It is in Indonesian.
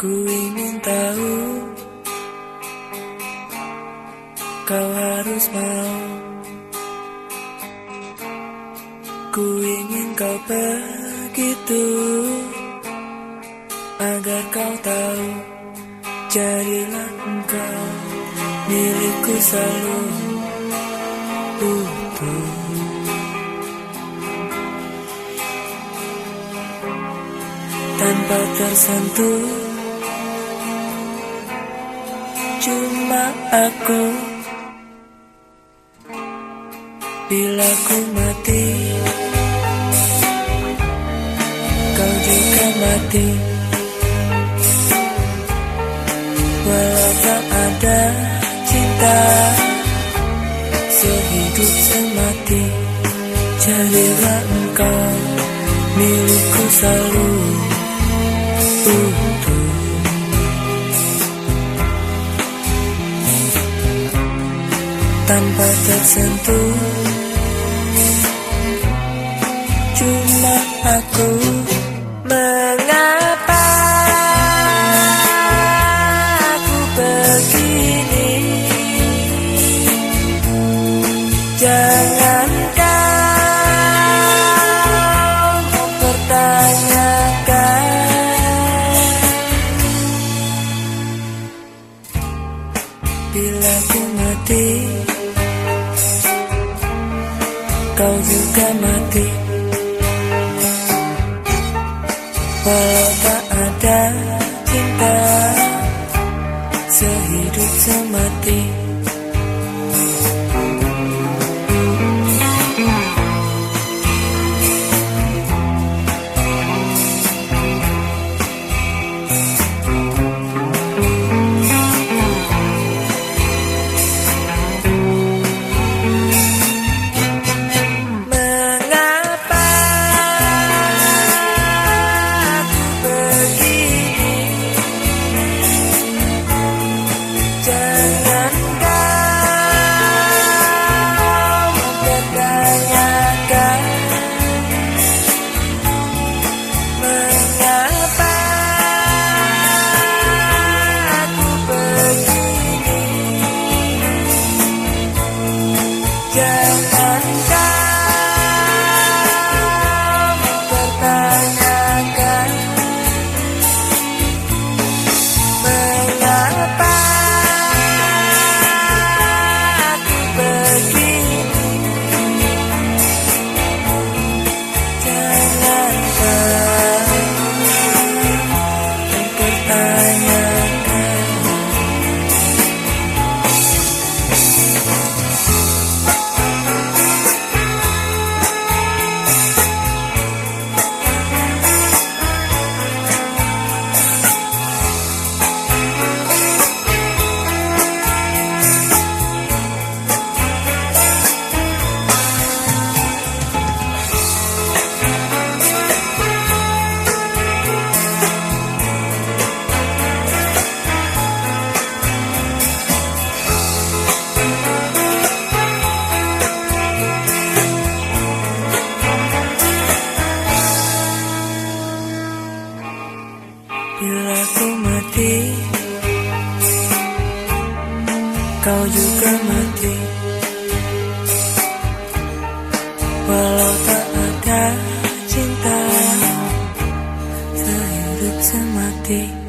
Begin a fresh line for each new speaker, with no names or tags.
Ku ingin tahu, kau harus mau. Ku ingin kau begitu, agar kau tahu. Jadilah engkau milikku selalu utuh. Tanpa tersentuh, cuma aku. Bila ku mati, kau juga mati. Walau tak ada cinta, sehidup semati. Jadilah engkau milikku selalu utuh. Tanpa tersentuh, cuma aku. Mengapa aku begini? Jangan kau mempertanyakan. Bila ku mati, kau juga mati. Walau tak ada cinta, sehidup semati. Jangan kau mempertanyakan mengapa aku begini. Jangan kau mempertanyakan. Bila ku mati, kau juga mati. Walau tak ada cinta, sehidup semati.